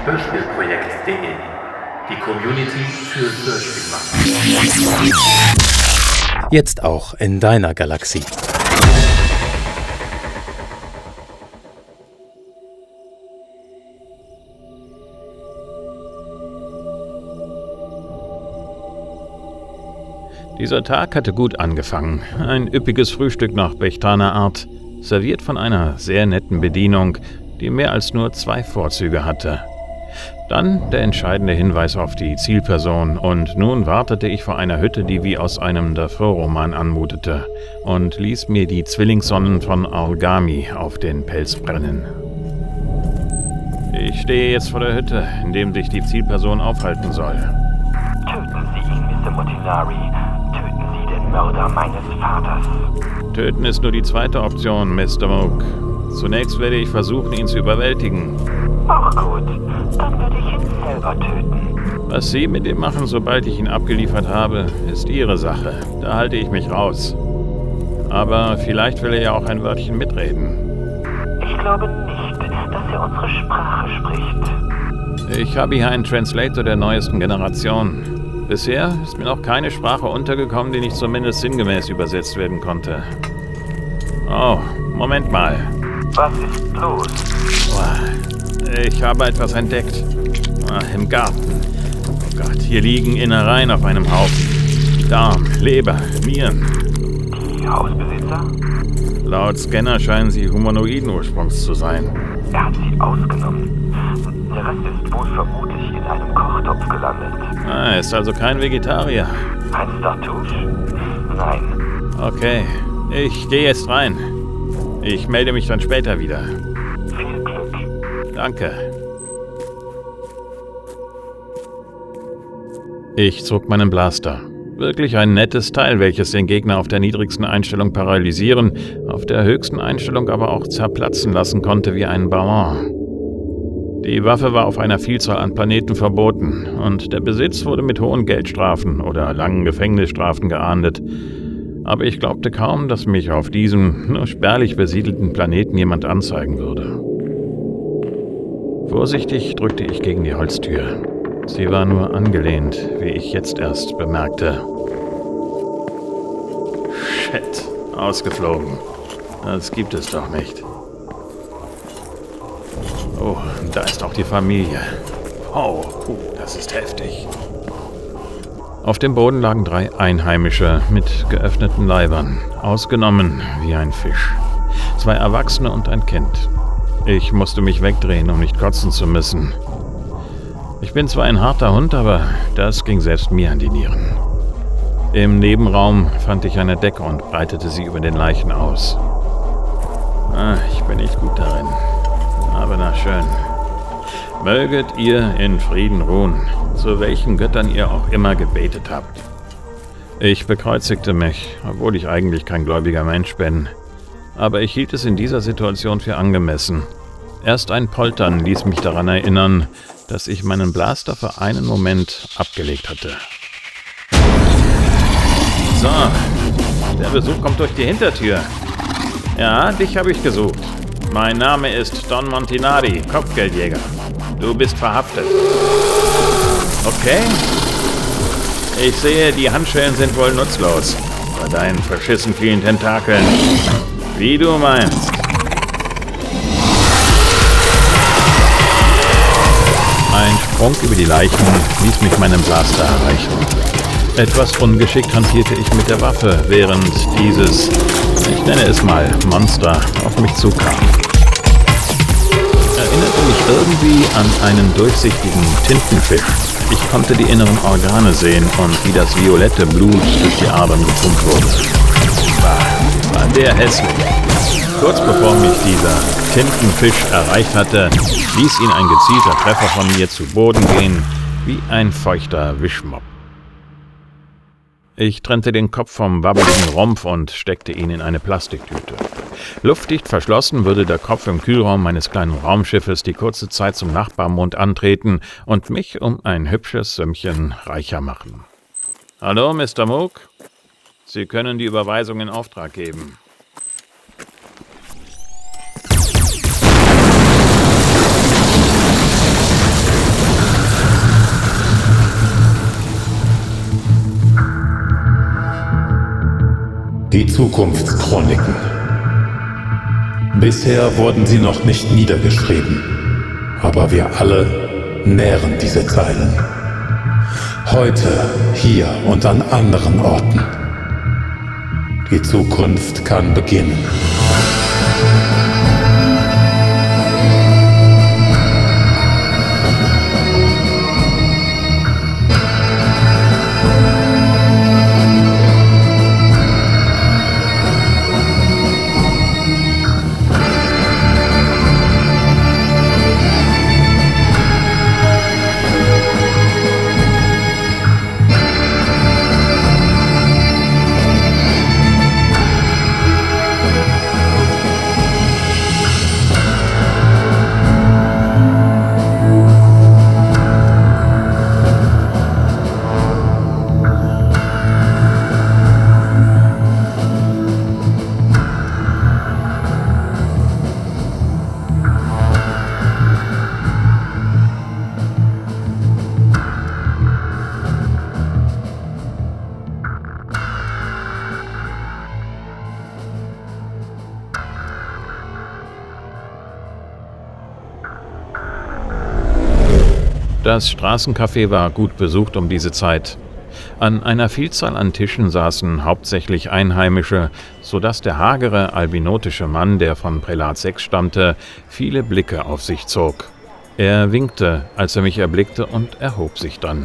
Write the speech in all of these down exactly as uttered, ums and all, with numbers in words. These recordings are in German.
Hörspielprojekt punkt de. Die Community für Hörspielmacher. Jetzt auch in deiner Galaxie. Dieser Tag hatte gut angefangen. Ein üppiges Frühstück nach Bechtaner Art, serviert von einer sehr netten Bedienung, die mehr als nur zwei Vorzüge hatte. Dann der entscheidende Hinweis auf die Zielperson und nun wartete ich vor einer Hütte, die wie aus einem Dafoe-Roman anmutete und ließ mir die Zwillingssonnen von Origami auf den Pelz brennen. Ich stehe jetzt vor der Hütte, in dem sich die Zielperson aufhalten soll. Töten Sie ihn, Mister Montinari. Töten Sie den Mörder meines Vaters. Töten ist nur die zweite Option, Mister Moog. Zunächst werde ich versuchen, ihn zu überwältigen. Auch gut, dann werde ich ihn selber töten. Was Sie mit ihm machen, sobald ich ihn abgeliefert habe, ist Ihre Sache. Da halte ich mich raus. Aber vielleicht will er ja auch ein Wörtchen mitreden. Ich glaube nicht, dass er unsere Sprache spricht. Ich habe hier einen Translator der neuesten Generation. Bisher ist mir noch keine Sprache untergekommen, die nicht zumindest sinngemäß übersetzt werden konnte. Oh, Moment mal. Was ist los? Ich habe etwas entdeckt. Im Garten. Oh Gott, hier liegen Innereien auf einem Haufen. Darm, Leber, Nieren. Die Hausbesitzer? Laut Scanner scheinen sie humanoiden Ursprungs zu sein. Er hat sie ausgenommen. Der Rest ist wohl vermutlich in einem Kochtopf gelandet. Ah, er ist also kein Vegetarier. Ein Startouche? Nein. Okay, ich gehe jetzt rein. Ich melde mich dann später wieder. Viel Glück. Danke. Ich zog meinen Blaster. Wirklich ein nettes Teil, welches den Gegner auf der niedrigsten Einstellung paralysieren, auf der höchsten Einstellung aber auch zerplatzen lassen konnte wie ein Ballon. Die Waffe war auf einer Vielzahl an Planeten verboten und der Besitz wurde mit hohen Geldstrafen oder langen Gefängnisstrafen geahndet. Aber ich glaubte kaum, dass mich auf diesem nur spärlich besiedelten Planeten jemand anzeigen würde. Vorsichtig drückte ich gegen die Holztür. Sie war nur angelehnt, wie ich jetzt erst bemerkte. Shit, ausgeflogen. Das gibt es doch nicht. Oh, da ist auch die Familie. Oh, das ist heftig. Auf dem Boden lagen drei Einheimische mit geöffneten Leibern, ausgenommen wie ein Fisch. Zwei Erwachsene und ein Kind. Ich musste mich wegdrehen, um nicht kotzen zu müssen. Ich bin zwar ein harter Hund, aber das ging selbst mir an die Nieren. Im Nebenraum fand ich eine Decke und breitete sie über den Leichen aus. Ah, ich bin nicht gut darin, aber na schön. Möget ihr in Frieden ruhen, zu welchen Göttern ihr auch immer gebetet habt. Ich bekreuzigte mich, obwohl ich eigentlich kein gläubiger Mensch bin. Aber ich hielt es in dieser Situation für angemessen. Erst ein Poltern ließ mich daran erinnern, dass ich meinen Blaster für einen Moment abgelegt hatte. So, der Besuch kommt durch die Hintertür. Ja, dich habe ich gesucht. Mein Name ist Don Montinari, Kopfgeldjäger. Du bist verhaftet. Okay. Ich sehe, die Handschellen sind wohl nutzlos. Bei deinen verschissen vielen Tentakeln. Wie du meinst. Ein Sprung über die Leichen ließ mich meinen Blaster erreichen. Etwas ungeschickt hantierte ich mit der Waffe, während dieses, ich nenne es mal, Monster auf mich zukam. Erinnerte mich irgendwie an einen durchsichtigen Tintenfisch. Ich konnte die inneren Organe sehen und wie das violette Blut durch die Adern gepumpt wurde. War, war der hässlich. Kurz bevor mich dieser Tintenfisch erreicht hatte, ließ ihn ein gezielter Treffer von mir zu Boden gehen, wie ein feuchter Wischmopp. Ich trennte den Kopf vom wabbeligen Rumpf und steckte ihn in eine Plastiktüte. Luftdicht verschlossen würde der Kopf im Kühlraum meines kleinen Raumschiffes die kurze Zeit zum Nachbarmond antreten und mich um ein hübsches Sümmchen reicher machen. Hallo, Mister Moog? Sie können die Überweisung in Auftrag geben. Die Zukunftschroniken. Bisher wurden sie noch nicht niedergeschrieben, aber wir alle nähren diese Zeilen. Heute, hier und an anderen Orten. Die Zukunft kann beginnen. Das Straßencafé war gut besucht um diese Zeit. An einer Vielzahl an Tischen saßen hauptsächlich Einheimische, sodass der hagere, albinotische Mann, der von Prälat sechs stammte, viele Blicke auf sich zog. Er winkte, als er mich erblickte, und erhob sich dann.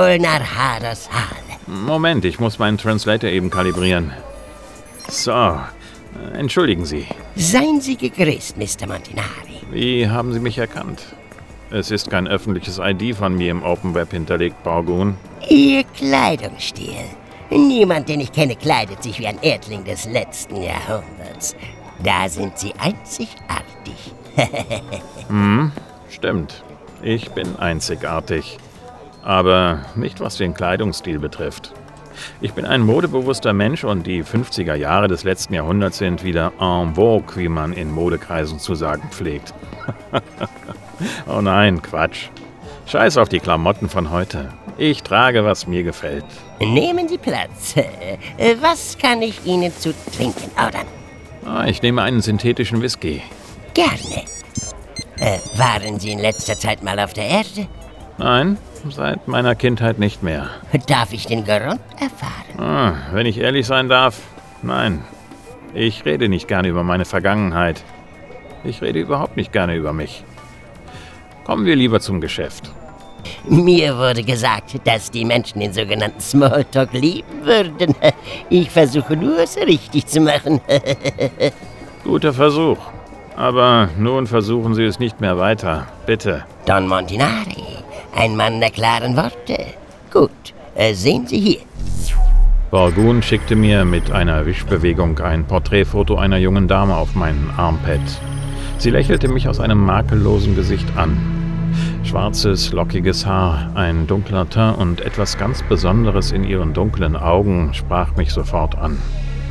Moment, ich muss meinen Translator eben kalibrieren. So, entschuldigen Sie. Seien Sie gegrüßt, Mister Montinari. Wie haben Sie mich erkannt? Es ist kein öffentliches I D von mir im Open Web hinterlegt, Borgun. Ihr Kleidungsstil. Niemand, den ich kenne, kleidet sich wie ein Erdling des letzten Jahrhunderts. Da sind Sie einzigartig. Hm, stimmt. Ich bin einzigartig. Aber nicht, was den Kleidungsstil betrifft. Ich bin ein modebewusster Mensch und die fünfziger Jahre des letzten Jahrhunderts sind wieder en vogue, wie man in Modekreisen zu sagen pflegt. Oh nein, Quatsch. Scheiß auf die Klamotten von heute. Ich trage, was mir gefällt. Nehmen Sie Platz. Was kann ich Ihnen zu trinken ordern? Ah, ich nehme einen synthetischen Whisky. Gerne. Äh, waren Sie in letzter Zeit mal auf der Erde? Nein, seit meiner Kindheit nicht mehr. Darf ich den Grund erfahren? Ah, wenn ich ehrlich sein darf, nein. Ich rede nicht gerne über meine Vergangenheit. Ich rede überhaupt nicht gerne über mich. Kommen wir lieber zum Geschäft. Mir wurde gesagt, dass die Menschen den sogenannten Smalltalk lieben würden. Ich versuche nur, es richtig zu machen. Guter Versuch. Aber nun versuchen Sie es nicht mehr weiter. Bitte. Don Montinari, ein Mann der klaren Worte. Gut, äh, sehen Sie hier. Borgun schickte mir mit einer Wischbewegung ein Porträtfoto einer jungen Dame auf meinen Armpad. Sie lächelte mich aus einem makellosen Gesicht an. Schwarzes, lockiges Haar, ein dunkler Teint und etwas ganz Besonderes in ihren dunklen Augen sprach mich sofort an.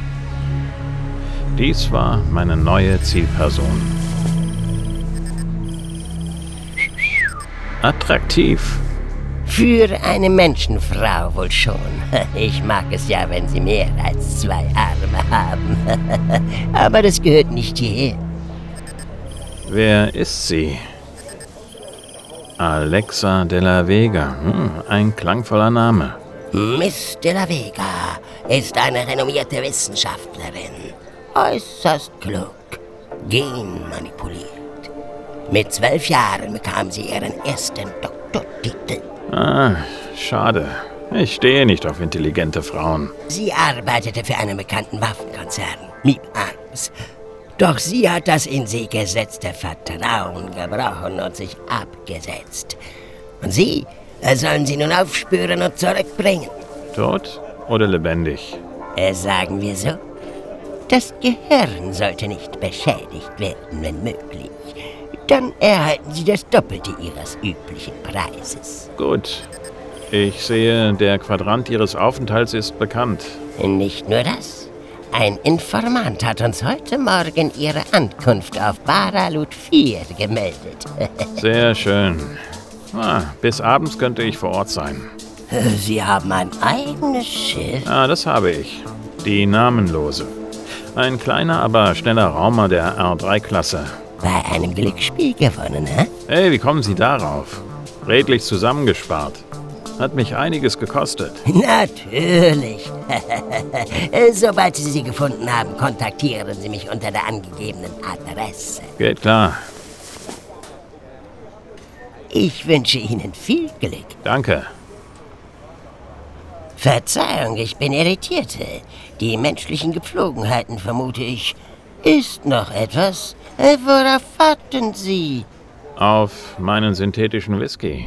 Dies war meine neue Zielperson. Attraktiv. Für eine Menschenfrau wohl schon. Ich mag es ja, wenn sie mehr als zwei Arme haben. Aber das gehört nicht hierher. Wer ist sie? Alexa de la Vega. Hm, ein klangvoller Name. Miss de la Vega ist eine renommierte Wissenschaftlerin. Äußerst klug. Genmanipuliert. Mit zwölf Jahren bekam sie ihren ersten Doktortitel. Ah, schade. Ich stehe nicht auf intelligente Frauen. Sie arbeitete für einen bekannten Waffenkonzern, Meep Arms. Doch sie hat das in sie gesetzte Vertrauen gebrochen und sich abgesetzt. Und Sie sollen sie nun aufspüren und zurückbringen. Tot oder lebendig? Äh, sagen wir so. Das Gehirn sollte nicht beschädigt werden, wenn möglich. Dann erhalten Sie das Doppelte Ihres üblichen Preises. Gut. Ich sehe, der Quadrant Ihres Aufenthalts ist bekannt. Nicht nur das. Ein Informant hat uns heute Morgen Ihre Ankunft auf Baralut vier gemeldet. Sehr schön. Ah, bis abends könnte ich vor Ort sein. Sie haben ein eigenes Schiff? Ah, das habe ich. Die namenlose. Ein kleiner, aber schneller Raumer der R drei Klasse. Bei einem Glücksspiel gewonnen, hä? Hey, wie kommen Sie darauf? Redlich zusammengespart. Hat mich einiges gekostet. Natürlich. Sobald Sie sie gefunden haben, kontaktieren Sie mich unter der angegebenen Adresse. Geht klar. Ich wünsche Ihnen viel Glück. Danke. Verzeihung, ich bin irritiert. Die menschlichen Gepflogenheiten, vermute ich. Ist noch etwas? Worauf warten Sie? Auf meinen synthetischen Whisky.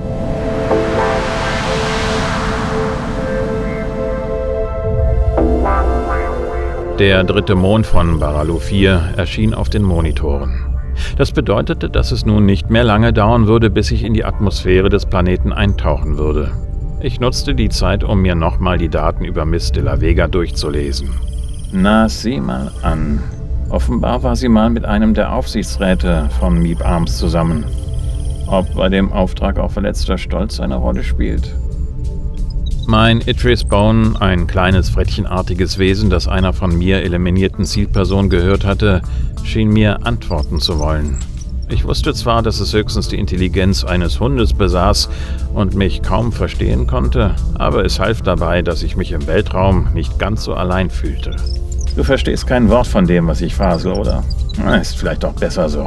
Der dritte Mond von Baralu vier erschien auf den Monitoren. Das bedeutete, dass es nun nicht mehr lange dauern würde, bis ich in die Atmosphäre des Planeten eintauchen würde. Ich nutzte die Zeit, um mir nochmal die Daten über Miss de la Vega durchzulesen. Na, sieh mal an. Offenbar war sie mal mit einem der Aufsichtsräte von Meep Arms zusammen. Ob bei dem Auftrag auch verletzter Stolz eine Rolle spielt? Mein Idris Bone, ein kleines frettchenartiges Wesen, das einer von mir eliminierten Zielperson gehört hatte, schien mir antworten zu wollen. Ich wusste zwar, dass es höchstens die Intelligenz eines Hundes besaß und mich kaum verstehen konnte, aber es half dabei, dass ich mich im Weltraum nicht ganz so allein fühlte. Du verstehst kein Wort von dem, was ich fasel, oder? Na, ist vielleicht auch besser so.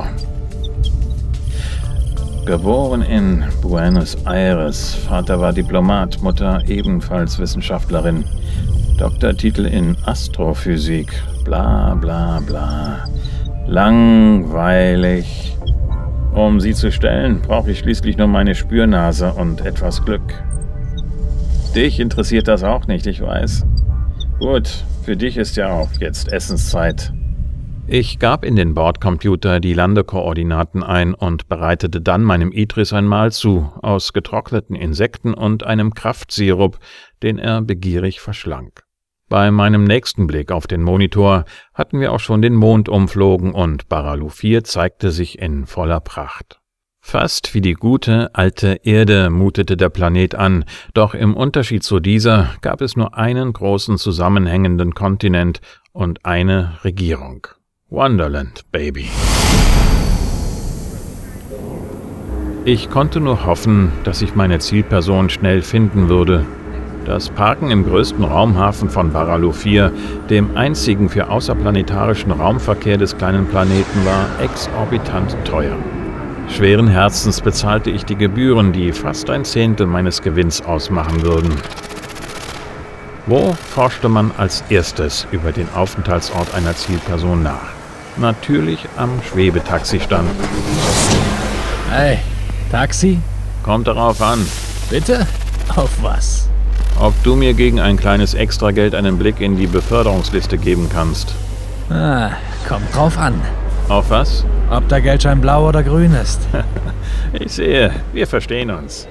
Geboren in Buenos Aires, Vater war Diplomat, Mutter ebenfalls Wissenschaftlerin. Doktortitel in Astrophysik, bla bla bla. Langweilig. Um sie zu stellen, brauche ich schließlich nur meine Spürnase und etwas Glück. Dich interessiert das auch nicht, ich weiß. Gut, für dich ist ja auch jetzt Essenszeit. Ich gab in den Bordcomputer die Landekoordinaten ein und bereitete dann meinem Idris ein Mahl zu, aus getrockneten Insekten und einem Kraftsirup, den er begierig verschlang. Bei meinem nächsten Blick auf den Monitor hatten wir auch schon den Mond umflogen und Baralu vier zeigte sich in voller Pracht. Fast wie die gute, alte Erde mutete der Planet an, doch im Unterschied zu dieser gab es nur einen großen zusammenhängenden Kontinent und eine Regierung. Wonderland, Baby. Ich konnte nur hoffen, dass ich meine Zielperson schnell finden würde. Das Parken im größten Raumhafen von Baralu vier, dem einzigen für außerplanetarischen Raumverkehr des kleinen Planeten, war exorbitant teuer. Schweren Herzens bezahlte ich die Gebühren, die fast ein Zehntel meines Gewinns ausmachen würden. Wo forschte man als erstes über den Aufenthaltsort einer Zielperson nach? Natürlich am Schwebetaxistand. Hey, Taxi? Kommt darauf an. Bitte? Auf was? Ob du mir gegen ein kleines Extrageld einen Blick in die Beförderungsliste geben kannst. Ah, kommt drauf an. Auf was? Ob der Geldschein blau oder grün ist. Ich sehe, wir verstehen uns.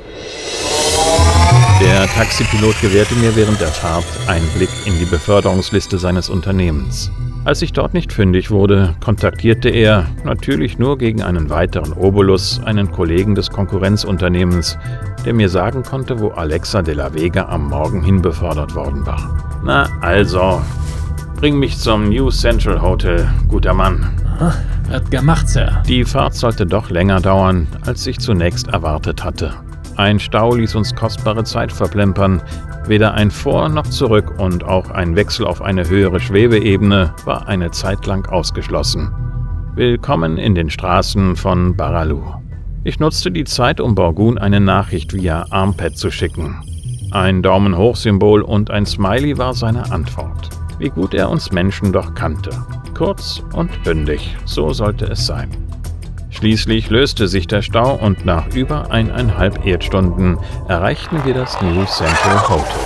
Der Taxipilot gewährte mir während der Fahrt einen Blick in die Beförderungsliste seines Unternehmens. Als ich dort nicht fündig wurde, kontaktierte er, natürlich nur gegen einen weiteren Obolus, einen Kollegen des Konkurrenzunternehmens, der mir sagen konnte, wo Alexa de la Vega am Morgen hin befördert worden war. Na also, bring mich zum New Central Hotel, guter Mann. Aha, wird gemacht, Sir. Die Fahrt sollte doch länger dauern, als ich zunächst erwartet hatte. Ein Stau ließ uns kostbare Zeit verplempern. Weder ein Vor- noch Zurück und auch ein Wechsel auf eine höhere Schwebeebene war eine Zeit lang ausgeschlossen. Willkommen in den Straßen von Baralu. Ich nutzte die Zeit, um Borgun eine Nachricht via Armpad zu schicken. Ein Daumen-hoch-Symbol und ein Smiley war seine Antwort. Wie gut er uns Menschen doch kannte. Kurz und bündig, so sollte es sein. Schließlich löste sich der Stau und nach über eineinhalb Erdstunden erreichten wir das New Central Hotel.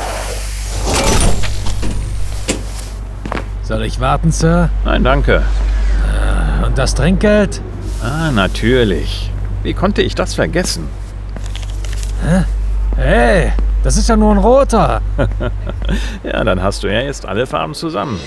Soll ich warten, Sir? Nein, danke. Äh, und das Trinkgeld? Ah, natürlich. Wie konnte ich das vergessen? Hä? Hey, das ist ja nur ein roter. Ja, dann hast du ja jetzt alle Farben zusammen.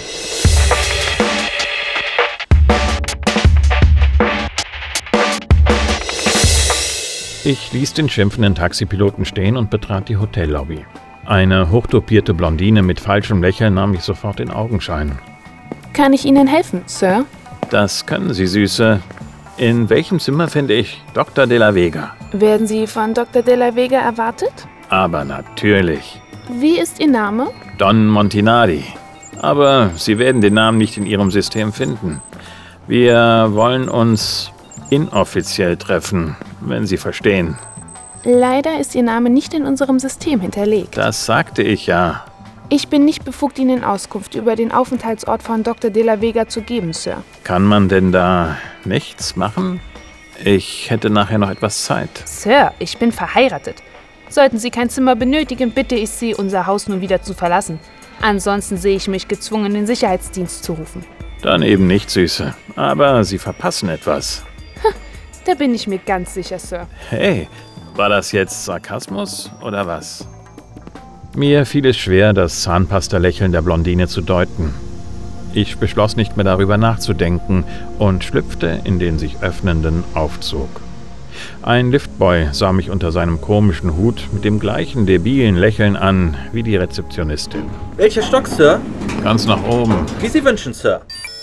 Ich ließ den schimpfenden Taxipiloten stehen und betrat die Hotellobby. Eine hochdopierte Blondine mit falschem Lächeln nahm mich sofort in Augenschein. Kann ich Ihnen helfen, Sir? Das können Sie, Süße. In welchem Zimmer finde ich Doktor de la Vega? Werden Sie von Doktor de la Vega erwartet? Aber natürlich. Wie ist Ihr Name? Don Montinari. Aber Sie werden den Namen nicht in Ihrem System finden. Wir wollen uns inoffiziell treffen, wenn Sie verstehen. Leider ist Ihr Name nicht in unserem System hinterlegt. Das sagte ich ja. Ich bin nicht befugt, Ihnen Auskunft über den Aufenthaltsort von Doktor de la Vega zu geben, Sir. Kann man denn da nichts machen? Ich hätte nachher noch etwas Zeit. Sir, ich bin verheiratet. Sollten Sie kein Zimmer benötigen, bitte ich Sie, unser Haus nun wieder zu verlassen. Ansonsten sehe ich mich gezwungen, den Sicherheitsdienst zu rufen. Dann eben nicht, Süße. Aber Sie verpassen etwas. Da bin ich mir ganz sicher, Sir. Hey, war das jetzt Sarkasmus oder was? Mir fiel es schwer, das Zahnpasta-Lächeln der Blondine zu deuten. Ich beschloss nicht mehr darüber nachzudenken und schlüpfte in den sich öffnenden Aufzug. Ein Liftboy sah mich unter seinem komischen Hut mit dem gleichen debilen Lächeln an wie die Rezeptionistin. Welcher Stock, Sir? Ganz nach oben. Wie Sie wünschen, Sir.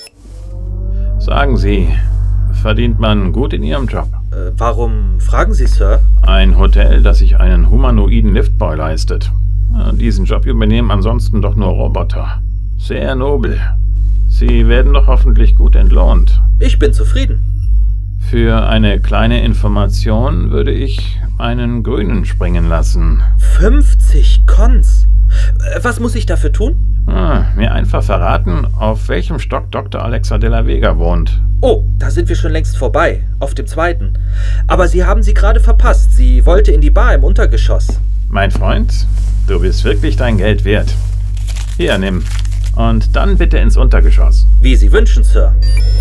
Sagen Sie, verdient man gut in Ihrem Job? Äh, warum fragen Sie, Sir? Ein Hotel, das sich einen humanoiden Liftboy leistet. Diesen Job übernehmen ansonsten doch nur Roboter. Sehr nobel. Sie werden doch hoffentlich gut entlohnt. Ich bin zufrieden. Für eine kleine Information würde ich einen Grünen springen lassen. fünfzig Cons? Was muss ich dafür tun? Ah, mir einfach verraten, auf welchem Stock Doktor Alexa de la Vega wohnt. Oh, da sind wir schon längst vorbei. Auf dem zweiten. Aber Sie haben sie gerade verpasst. Sie wollte in die Bar im Untergeschoss. Mein Freund, du bist wirklich dein Geld wert. Hier, nimm. Und dann bitte ins Untergeschoss. Wie Sie wünschen, Sir.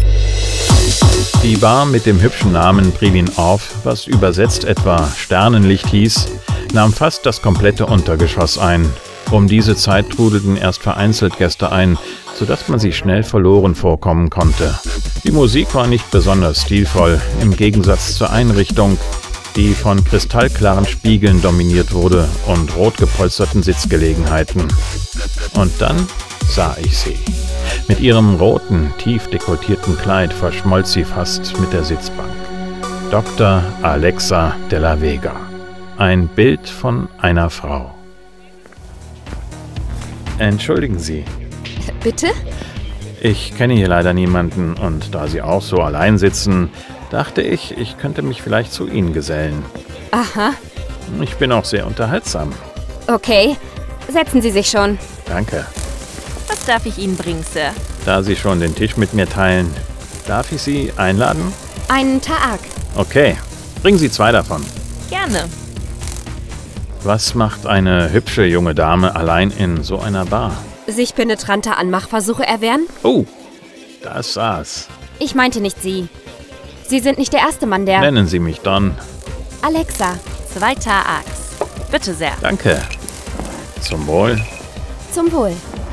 Die Bar mit dem hübschen Namen Privin Orf, was übersetzt etwa Sternenlicht hieß, nahm fast das komplette Untergeschoss ein. Um diese Zeit trudelten erst vereinzelt Gäste ein, sodass man sich schnell verloren vorkommen konnte. Die Musik war nicht besonders stilvoll, im Gegensatz zur Einrichtung, die von kristallklaren Spiegeln dominiert wurde und rot gepolsterten Sitzgelegenheiten. Und dann sah ich sie. Mit ihrem roten, tief dekolletierten Kleid verschmolz sie fast mit der Sitzbank. Doktor Alexa de la Vega. Ein Bild von einer Frau. Entschuldigen Sie. Bitte? Ich kenne hier leider niemanden und da Sie auch so allein sitzen, dachte ich, ich könnte mich vielleicht zu Ihnen gesellen. Aha. Ich bin auch sehr unterhaltsam. Okay, setzen Sie sich schon. Danke. Was darf ich Ihnen bringen, Sir? Da Sie schon den Tisch mit mir teilen, darf ich Sie einladen? Einen Taak. Okay, bringen Sie zwei davon. Gerne. Was macht eine hübsche junge Dame allein in so einer Bar? Sich penetranter Anmachversuche erwehren? Oh, das saß. Ich meinte nicht Sie. Sie sind nicht der erste Mann, der... Nennen Sie mich Don. Alexa. Zwei Taaks. Bitte sehr. Danke. Zum Wohl. Zum Wohl.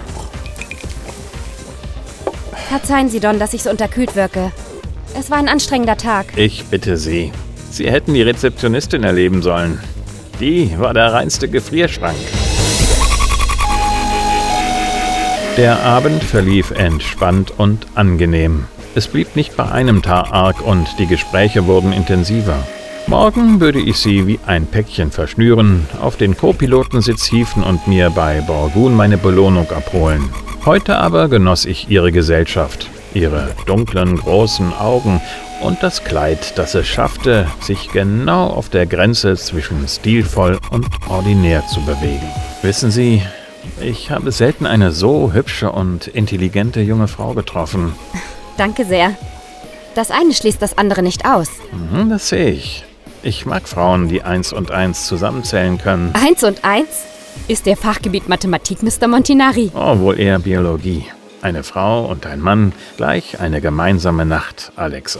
Verzeihen Sie, Don, dass ich so unterkühlt wirke. Es war ein anstrengender Tag. Ich bitte Sie. Sie hätten die Rezeptionistin erleben sollen. Die war der reinste Gefrierschrank. Der Abend verlief entspannt und angenehm. Es blieb nicht bei einem Taak und die Gespräche wurden intensiver. Morgen würde ich sie wie ein Päckchen verschnüren, auf den Co-Pilotensitz hieven und mir bei Borgun meine Belohnung abholen. Heute aber genoss ich ihre Gesellschaft, ihre dunklen, großen Augen und das Kleid, das es schaffte, sich genau auf der Grenze zwischen stilvoll und ordinär zu bewegen. Wissen Sie, ich habe selten eine so hübsche und intelligente junge Frau getroffen. Danke sehr. Das eine schließt das andere nicht aus. Mhm, das sehe ich. Ich mag Frauen, die eins und eins zusammenzählen können. Eins und eins? Ist Ihr Fachgebiet Mathematik, Mister Montinari? Oh, wohl eher Biologie. Eine Frau und ein Mann, gleich eine gemeinsame Nacht, Alexa.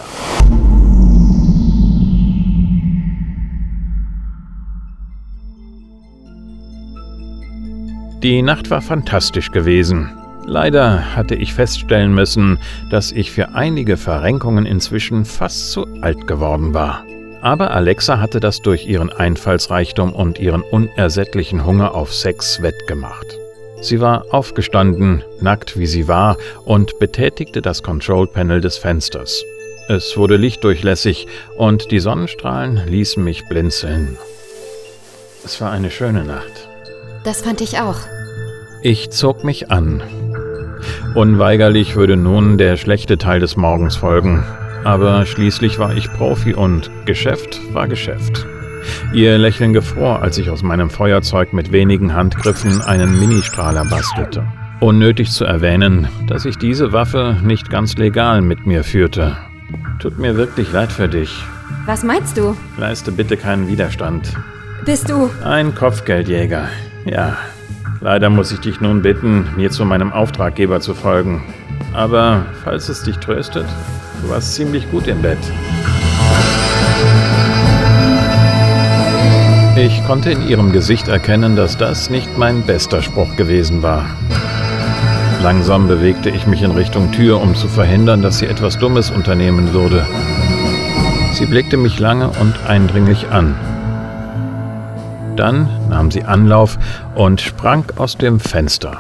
Die Nacht war fantastisch gewesen. Leider hatte ich feststellen müssen, dass ich für einige Verrenkungen inzwischen fast zu alt geworden war. Aber Alexa hatte das durch ihren Einfallsreichtum und ihren unersättlichen Hunger auf Sex wettgemacht. Sie war aufgestanden, nackt wie sie war, und betätigte das Control-Panel des Fensters. Es wurde lichtdurchlässig und die Sonnenstrahlen ließen mich blinzeln. Es war eine schöne Nacht. Das fand ich auch. Ich zog mich an. Unweigerlich würde nun der schlechte Teil des Morgens folgen. Aber schließlich war ich Profi und Geschäft war Geschäft. Ihr Lächeln gefror, als ich aus meinem Feuerzeug mit wenigen Handgriffen einen Ministrahler bastelte. Unnötig zu erwähnen, dass ich diese Waffe nicht ganz legal mit mir führte. Tut mir wirklich leid für dich. Was meinst du? Leiste bitte keinen Widerstand. Bist du... Ein Kopfgeldjäger, ja. Leider muss ich dich nun bitten, mir zu meinem Auftraggeber zu folgen. Aber falls es dich tröstet, du warst ziemlich gut im Bett. Ich konnte in ihrem Gesicht erkennen, dass das nicht mein bester Spruch gewesen war. Langsam bewegte ich mich in Richtung Tür, um zu verhindern, dass sie etwas Dummes unternehmen würde. Sie blickte mich lange und eindringlich an. Dann nahm sie Anlauf und sprang aus dem Fenster.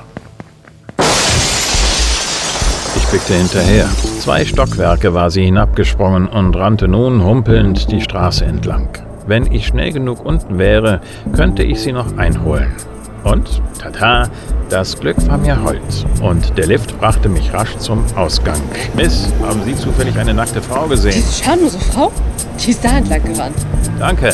Ich blickte hinterher. Zwei Stockwerke war sie hinabgesprungen und rannte nun humpelnd die Straße entlang. Wenn ich schnell genug unten wäre, könnte ich sie noch einholen. Und, tata, das Glück war mir hold. Und der Lift brachte mich rasch zum Ausgang. Miss, haben Sie zufällig eine nackte Frau gesehen? Diese schamlose Frau? Die ist da entlang gerannt. Danke.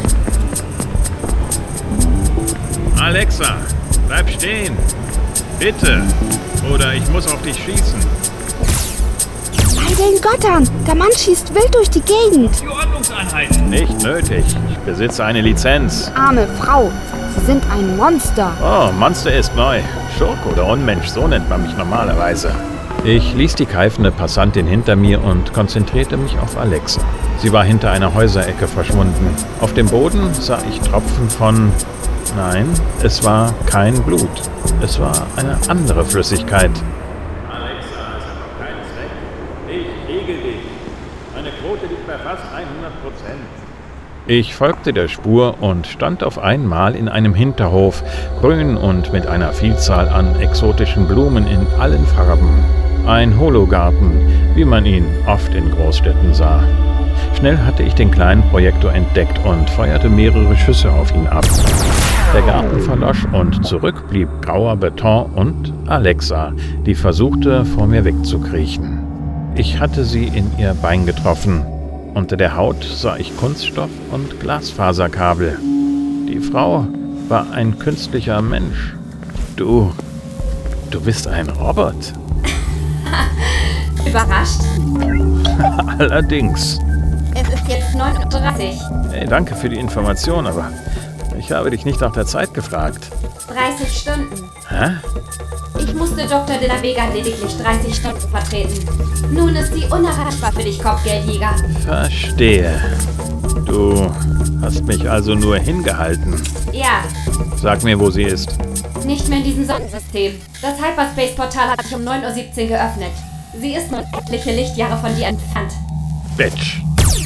Alexa, bleib stehen. Bitte. Oder ich muss auf dich schießen. Bei den Göttern! Der Mann schießt wild durch die Gegend. Die Ordnungseinheit. Nicht nötig. Ich besitze eine Lizenz. Arme Frau, Sie sind ein Monster. Oh, Monster ist neu. Schurk oder Unmensch, so nennt man mich normalerweise. Ich ließ die keifende Passantin hinter mir und konzentrierte mich auf Alexa. Sie war hinter einer Häuserecke verschwunden. Auf dem Boden sah ich Tropfen von... Nein, es war kein Blut. Es war eine andere Flüssigkeit. Alexa, es hat noch keinen Zweck. Ich regel dich. Meine Quote liegt bei fast hundert Prozent. Ich folgte der Spur und stand auf einmal in einem Hinterhof, grün und mit einer Vielzahl an exotischen Blumen in allen Farben. Ein Hologarten, wie man ihn oft in Großstädten sah. Schnell hatte ich den kleinen Projektor entdeckt und feuerte mehrere Schüsse auf ihn ab. Der Garten verlosch und zurück blieb grauer Beton und Alexa, die versuchte, vor mir wegzukriechen. Ich hatte sie in ihr Bein getroffen. Unter der Haut sah ich Kunststoff und Glasfaserkabel. Die Frau war ein künstlicher Mensch. Du, du bist ein Robot. Überrascht? Allerdings. Es ist jetzt neun Uhr dreißig. Hey, danke für die Information, aber ich habe dich nicht nach der Zeit gefragt. dreißig Stunden. Hä? Ich musste Doktor de la Vega lediglich dreißig Stunden vertreten. Nun ist sie unerreichbar für dich, Kopfgeldjäger. Verstehe. Du hast mich also nur hingehalten. Ja. Sag mir, wo sie ist. Nicht mehr in diesem Sonnensystem. Das Hyperspace-Portal hat sich um neun Uhr siebzehn geöffnet. Sie ist nur etliche Lichtjahre von dir entfernt. Bitch.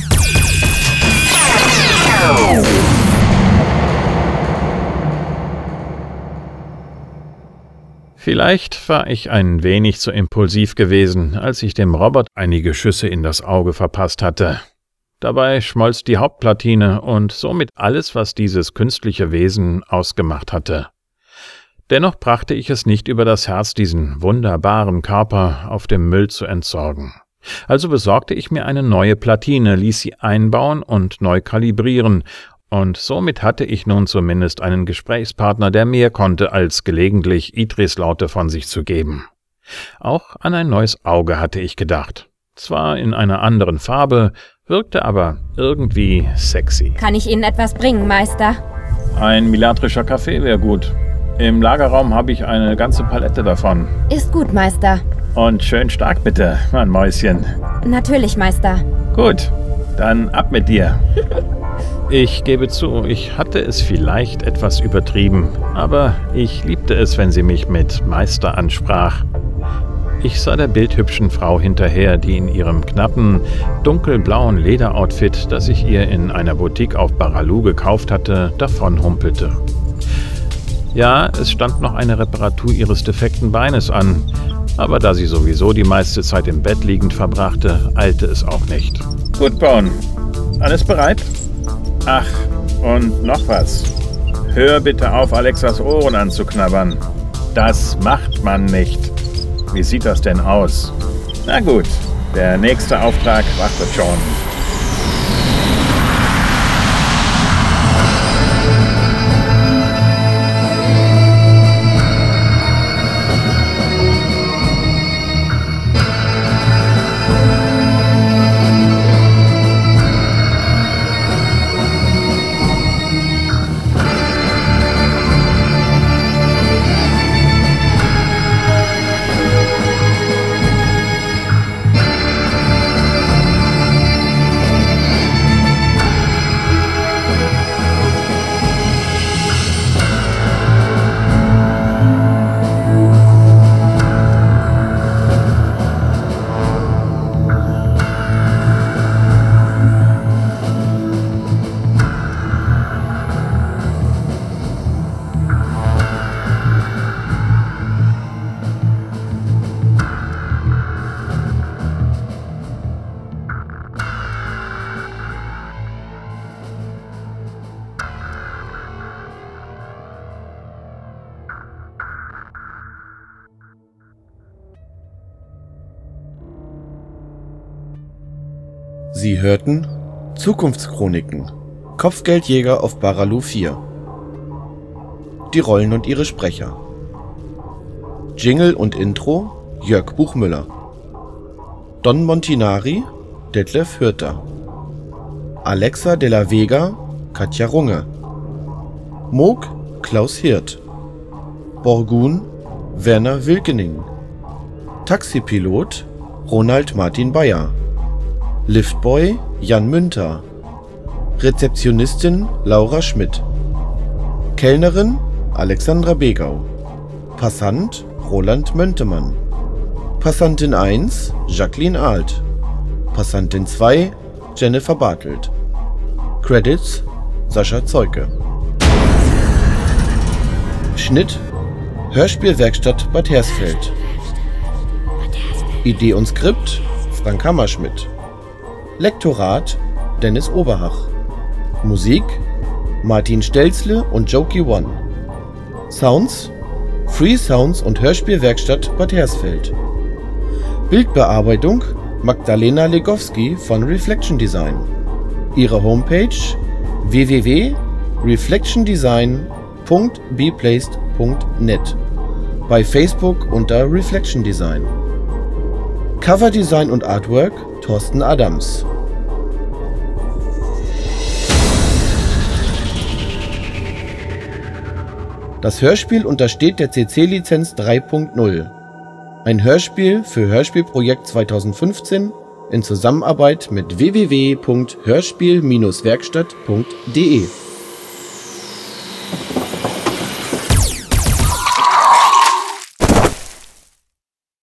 Vielleicht war ich ein wenig zu impulsiv gewesen, als ich dem Robot einige Schüsse in das Auge verpasst hatte. Dabei schmolz die Hauptplatine und somit alles, was dieses künstliche Wesen ausgemacht hatte. Dennoch brachte ich es nicht über das Herz, diesen wunderbaren Körper auf dem Müll zu entsorgen. Also besorgte ich mir eine neue Platine, ließ sie einbauen und neu kalibrieren, und somit hatte ich nun zumindest einen Gesprächspartner, der mehr konnte, als gelegentlich Idris-Laute von sich zu geben. Auch an ein neues Auge hatte ich gedacht. Zwar in einer anderen Farbe, wirkte aber irgendwie sexy. Kann ich Ihnen etwas bringen, Meister? Ein milatrischer Kaffee wäre gut. Im Lagerraum habe ich eine ganze Palette davon. Ist gut, Meister. Und schön stark bitte, mein Mäuschen. Natürlich, Meister. Gut, dann ab mit dir. Ich gebe zu, ich hatte es vielleicht etwas übertrieben, aber ich liebte es, wenn sie mich mit Meister ansprach. Ich sah der bildhübschen Frau hinterher, die in ihrem knappen, dunkelblauen Lederoutfit, das ich ihr in einer Boutique auf Baraloo gekauft hatte, davonhumpelte. Ja, es stand noch eine Reparatur ihres defekten Beines an, aber da sie sowieso die meiste Zeit im Bett liegend verbrachte, eilte es auch nicht. Gut, Bone. Alles bereit? Ach, und noch was. Hör bitte auf, Alexas Ohren anzuknabbern. Das macht man nicht. Wie sieht das denn aus? Na gut, der nächste Auftrag wartet schon. Sie hörten Zukunftschroniken, Kopfgeldjäger auf Baraloo vier. Die Rollen und ihre Sprecher. Jingle und Intro Jörg Buchmüller. Don Montinari Detlef Hürter. Alexa de la Vega Katja Runge. Moog Klaus Hirt. Borgun Werner Wilkening. Taxipilot Ronald Martin Bayer. Liftboy Jan Münter. Rezeptionistin Laura Schmidt. Kellnerin Alexandra Begau. Passant Roland Möntemann. Passantin eins Jacqueline Alt. Passantin zwei Jennifer Bartelt. Credits Sascha Zeuke. Schnitt Hörspielwerkstatt Bad Hersfeld. Idee und Skript Frank Hammerschmidt. Lektorat Dennis Oberhach. Musik Martin Stelzle und Jokey One. Sounds Free Sounds und Hörspielwerkstatt Bad Hersfeld. Bildbearbeitung Magdalena Legowski von Reflection Design. Ihre Homepage w w w punkt reflection design punkt b placed punkt net. Bei Facebook unter Reflection Design. Coverdesign und Artwork Thorsten Adams. Das Hörspiel untersteht der C C-Lizenz drei Punkt null. Ein Hörspiel für Hörspielprojekt zweitausendfünfzehn in Zusammenarbeit mit w w w punkt hörspiel Bindestrich werkstatt punkt d e.